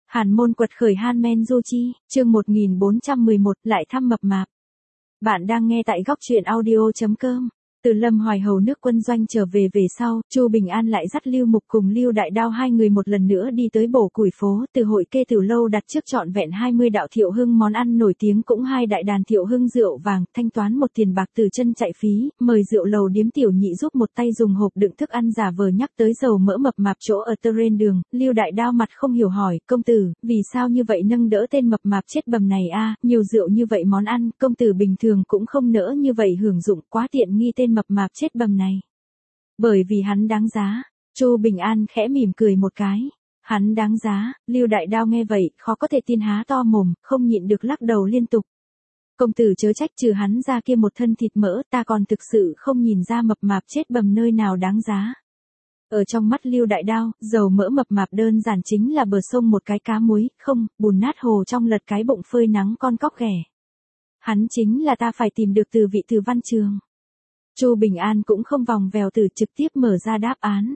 Hàn môn quật khởi Han Du Chi, chương 1411, lại thăm mập mạp. Bạn đang nghe tại góc truyện audio.com. Từ Lâm Hoài Hầu nước quân doanh trở về sau, Chu Bình An lại dắt Lưu Mục cùng Lưu Đại Đao hai người một lần nữa đi tới bổ củi phố, từ hội kê tiểu lâu đặt trước trọn vẹn 20 đạo Thiệu Hưng món ăn nổi tiếng, cũng hai đại đàn Thiệu Hưng rượu vàng, thanh toán một tiền bạc từ chân chạy phí, mời rượu lầu điếm tiểu nhị giúp một tay dùng hộp đựng thức ăn giả vờ nhắc tới dầu mỡ mập mạp chỗ ở terrain đường. Lưu Đại Đao mặt không hiểu hỏi, công tử, vì sao như vậy nâng đỡ tên mập mạp chết bầm này a? Nhiều rượu như vậy món ăn, công tử bình thường cũng không nỡ như vậy hưởng dụng, quá tiện nghi tên mập mạp chết bầm này. Bởi vì hắn đáng giá. Chu Bình An khẽ mỉm cười một cái. Hắn đáng giá. Lưu Đại Đao nghe vậy, khó có thể tin, há to mồm, không nhịn được lắc đầu liên tục. Công tử chớ trách, trừ hắn ra kia một thân thịt mỡ, ta còn thực sự không nhìn ra mập mạp chết bầm nơi nào đáng giá. Ở trong mắt Lưu Đại Đao, dầu mỡ mập mạp đơn giản chính là bờ sông một cái cá muối, không, bùn nát hồ trong lật cái bụng phơi nắng con cóc ghẻ. Hắn chính là ta phải tìm được từ vị Từ Văn Trường. Chu Bình An cũng không vòng vèo, từ trực tiếp mở ra đáp án.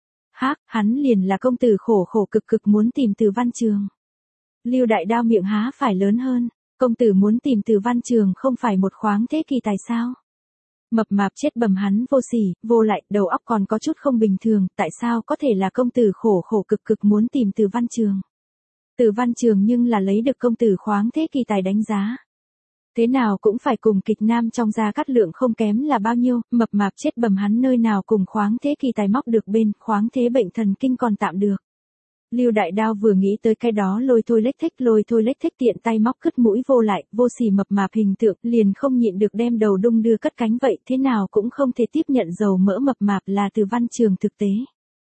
Hắn liền là công tử khổ khổ cực cực muốn tìm Từ Văn Trường. Lưu Đại Đao miệng há phải lớn hơn, công tử muốn tìm Từ Văn Trường không phải một khoáng thế kỳ tài sao? Mập mạp chết bầm hắn vô sỉ, vô lại, đầu óc còn có chút không bình thường, tại sao có thể là công tử khổ khổ cực cực muốn tìm Từ Văn Trường? Từ Văn Trường nhưng là lấy được công tử khoáng thế kỳ tài đánh giá. Thế nào cũng phải cùng kịch nam trong Gia Cát Lượng không kém là bao nhiêu, mập mạp chết bầm hắn nơi nào cùng khoáng thế kỳ tài móc được bên, khoáng thế bệnh thần kinh còn tạm được. Lưu Đại Đao vừa nghĩ tới cái đó lôi thôi lếch thếch tiện tay móc cứt mũi vô lại, vô sỉ mập mạp hình tượng, liền không nhịn được đem đầu đung đưa cất cánh vậy, thế nào cũng không thể tiếp nhận dầu mỡ mập mạp là Từ Văn Trường thực tế.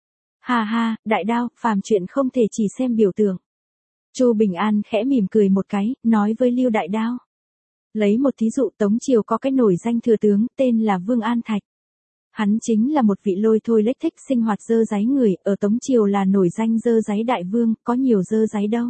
Ha, Đại Đao, phàm chuyện không thể chỉ xem biểu tượng. Chu Bình An khẽ mỉm cười một cái, nói với Lưu Đại Đao. Lấy một thí dụ, Tống Triều có cái nổi danh thừa tướng, tên là Vương An Thạch. Hắn chính là một vị lôi thôi lếch thếch sinh hoạt dơ dáy người, ở Tống Triều là nổi danh dơ dáy đại vương, có nhiều dơ dáy đâu.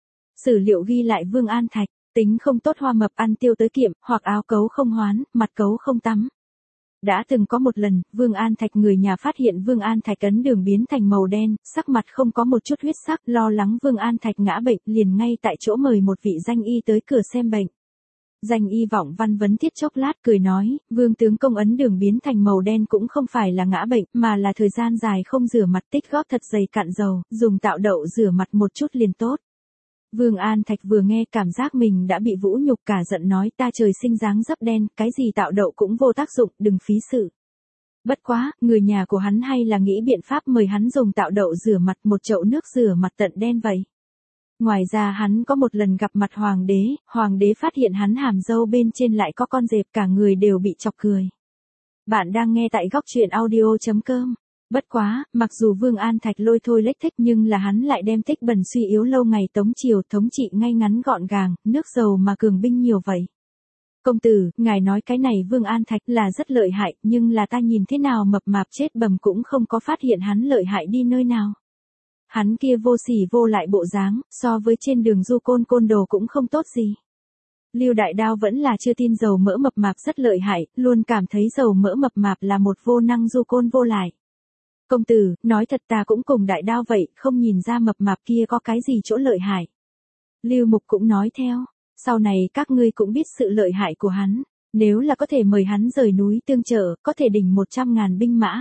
Sử liệu ghi lại Vương An Thạch, tính không tốt, hoa mập, ăn tiêu tới kiệm, hoặc áo cấu không hoán, mặt cấu không tắm. Đã từng có một lần, Vương An Thạch người nhà phát hiện Vương An Thạch ấn đường biến thành màu đen, sắc mặt không có một chút huyết sắc, lo lắng Vương An Thạch ngã bệnh, liền ngay tại chỗ mời một vị danh y tới cửa xem bệnh. Danh y Vọng Văn vấn thiết chốc lát cười nói, Vương tướng công ấn đường biến thành màu đen cũng không phải là ngã bệnh, mà là thời gian dài không rửa mặt, tích góp thật dày cạn dầu, dùng tạo đậu rửa mặt một chút liền tốt. Vương An Thạch vừa nghe cảm giác mình đã bị vũ nhục, cả giận nói, ta trời sinh dáng dấp đen, cái gì tạo đậu cũng vô tác dụng, đừng phí sự. Bất quá, người nhà của hắn hay là nghĩ biện pháp mời hắn dùng tạo đậu rửa mặt, một chậu nước rửa mặt tận đen vậy. Ngoài ra hắn có một lần gặp mặt hoàng đế phát hiện hắn hàm râu bên trên lại có con dẹp, cả người đều bị chọc cười. Bạn đang nghe tại góc truyện audio.com. Bất quá, mặc dù Vương An Thạch lôi thôi lếch thếch nhưng là hắn lại đem tích bần suy yếu lâu ngày Tống Triều thống trị ngay ngắn gọn gàng, nước giàu mà cường binh nhiều vậy. Công tử, ngài nói cái này Vương An Thạch là rất lợi hại, nhưng là ta nhìn thế nào mập mạp chết bầm cũng không có phát hiện hắn lợi hại đi nơi nào. Hắn kia vô sỉ vô lại bộ dáng, so với trên đường du côn đồ cũng không tốt gì. Lưu Đại Đao vẫn là chưa tin dầu mỡ mập mạp rất lợi hại, luôn cảm thấy dầu mỡ mập mạp là một vô năng du côn vô lại. Công tử, nói thật ta cũng cùng Đại Đao vậy, không nhìn ra mập mạp kia có cái gì chỗ lợi hại. Lưu Mục cũng nói theo, sau này các ngươi cũng biết sự lợi hại của hắn, nếu là có thể mời hắn rời núi tương trợ, có thể đỉnh 100.000 binh mã.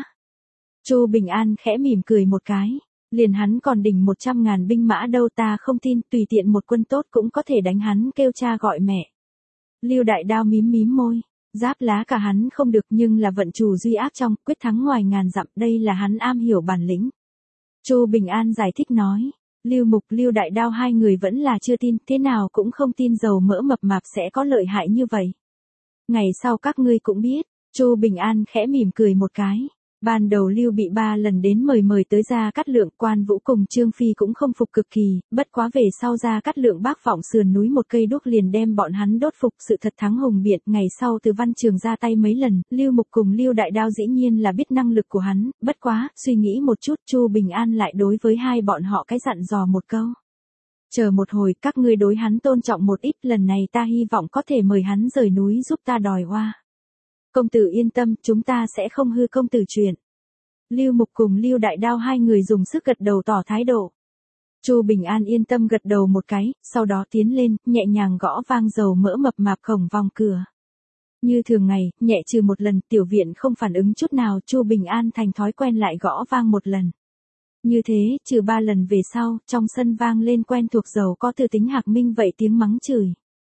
Chu Bình An khẽ mỉm cười một cái. Liền hắn còn đỉnh 100.000 binh mã đâu, ta không tin, tùy tiện một quân tốt cũng có thể đánh hắn kêu cha gọi mẹ. Lưu Đại Đao mím môi, giáp lá cả hắn không được, nhưng là vận chủ duy ác trong, quyết thắng ngoài ngàn dặm, đây là hắn am hiểu bản lĩnh. Chu Bình An giải thích nói, Lưu Mục, Lưu Đại Đao hai người vẫn là chưa tin, thế nào cũng không tin dầu mỡ mập mạp sẽ có lợi hại như vậy. Ngày sau các ngươi cũng biết, Chu Bình An khẽ mỉm cười một cái. Ban đầu Lưu bị 3 lần đến mời tới Gia Cát Lượng, Quan Vũ cùng Trương Phi cũng không phục cực kỳ, bất quá về sau Gia Cát Lượng bác vọng sườn núi một cây đuốc liền đem bọn hắn đốt phục, sự thật thắng hùng biện. Ngày sau Từ Văn Trường ra tay mấy lần, Lưu Mục cùng Lưu Đại Đao dĩ nhiên là biết năng lực của hắn, bất quá, suy nghĩ một chút, Chu Bình An lại đối với hai bọn họ cái dặn dò một câu. Chờ một hồi, các ngươi đối hắn tôn trọng một ít, lần này ta hy vọng có thể mời hắn rời núi giúp ta đòi oa. Công tử yên tâm, chúng ta sẽ không hư công tử chuyện. Lưu Mục cùng Lưu Đại Đao hai người dùng sức gật đầu tỏ thái độ. Chu Bình An yên tâm gật đầu một cái, sau đó tiến lên, nhẹ nhàng gõ vang dầu mỡ mập mạp khổng vòng cửa. Như thường ngày, nhẹ trừ một lần, tiểu viện không phản ứng chút nào, Chu Bình An thành thói quen lại gõ vang một lần. Như thế, trừ 3 lần về sau, trong sân vang lên quen thuộc giàu có từ tính Hạc Minh vậy tiếng mắng chửi.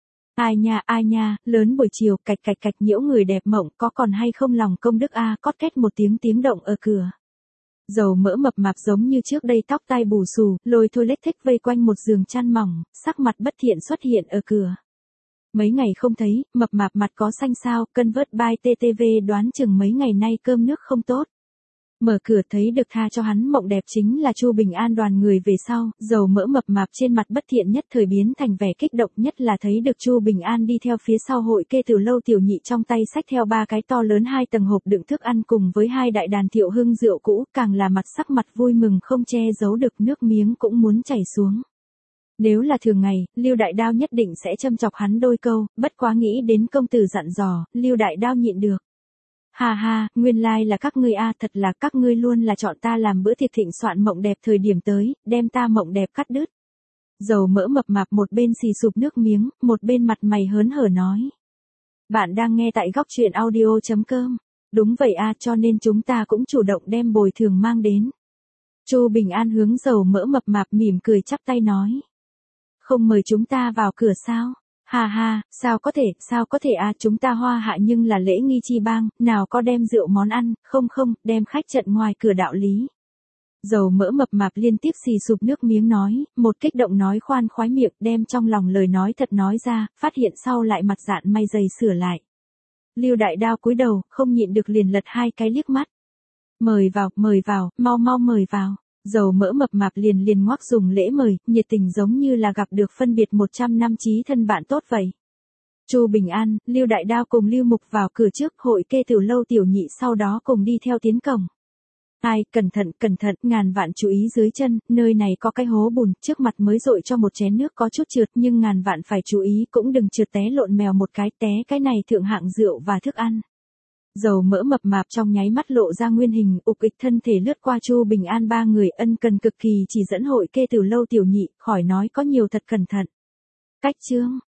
Ai nha, lớn buổi chiều, cạch cạch cạch nhiễu người đẹp mộng, có còn hay không lòng công đức a, cót két một tiếng động ở cửa. Dầu mỡ mập mạp giống như trước đây tóc tai bù xù, lôi thôi lếch thếch vây quanh một giường chăn mỏng, sắc mặt bất thiện xuất hiện ở cửa. Mấy ngày không thấy, mập mạp mặt có xanh sao, cân vớt bai TTV đoán chừng mấy ngày nay cơm nước không tốt. Mở cửa thấy được tha cho hắn mộng đẹp chính là Chu Bình An đoàn người về sau, dầu mỡ mập mạp trên mặt bất thiện nhất thời biến thành vẻ kích động nhất là thấy được Chu Bình An đi theo phía sau hội kê từ lâu tiểu nhị trong tay xách theo 3 cái to lớn 2 tầng hộp đựng thức ăn cùng với 2 đại đàn Thiệu Hưng rượu cũ, càng là sắc mặt vui mừng không che giấu được nước miếng cũng muốn chảy xuống. Nếu là thường ngày, Lưu Đại Đao nhất định sẽ châm chọc hắn đôi câu, bất quá nghĩ đến công tử dặn dò, Lưu Đại Đao nhịn được. Ha, nguyên lai là các ngươi a, thật là các ngươi luôn là chọn ta làm bữa tiệc thịnh soạn mộng đẹp thời điểm tới, đem ta mộng đẹp cắt đứt. Dầu mỡ mập mạp một bên xì sụp nước miếng, một bên mặt mày hớn hở nói. Bạn đang nghe tại góc truyện audio.com. Đúng vậy a, cho nên chúng ta cũng chủ động đem bồi thường mang đến. Chu Bình An hướng dầu mỡ mập mạp mỉm cười chắp tay nói. Không mời chúng ta vào cửa sao? Ha, sao có thể à, chúng ta Hoa Hạ nhưng là lễ nghi chi bang, nào có đem rượu món ăn, không, đem khách trận ngoài cửa đạo lý. Dầu mỡ mập mạp liên tiếp xì sụp nước miếng nói, một kích động nói khoan khoái miệng đem trong lòng lời nói thật nói ra, phát hiện sau lại mặt dạn may dày sửa lại. Lưu Đại Đao cúi đầu, không nhịn được liền lật 2 cái liếc mắt. Mời vào, mau mời vào. Dầu mỡ mập mạp liền ngoác dùng lễ mời, nhiệt tình giống như là gặp được phân biệt 100 năm chí thân bạn tốt vậy. Chu Bình An, Lưu Đại Đao cùng Lưu Mục vào cửa trước, hội kê từ lâu tiểu nhị sau đó cùng đi theo tiến cổng. Ai, cẩn thận, ngàn vạn chú ý dưới chân, nơi này có cái hố bùn, trước mặt mới dội cho một chén nước có chút trượt nhưng ngàn vạn phải chú ý cũng đừng trượt té lộn mèo một cái, té cái này thượng hạng rượu và thức ăn. Dầu mỡ mập mạp trong nháy mắt lộ ra nguyên hình, ục ịch thân thể lướt qua Chu Bình An 3 người ân cần cực kỳ chỉ dẫn hội kê từ lâu tiểu nhị, khỏi nói có nhiều thật cẩn thận. Cách chương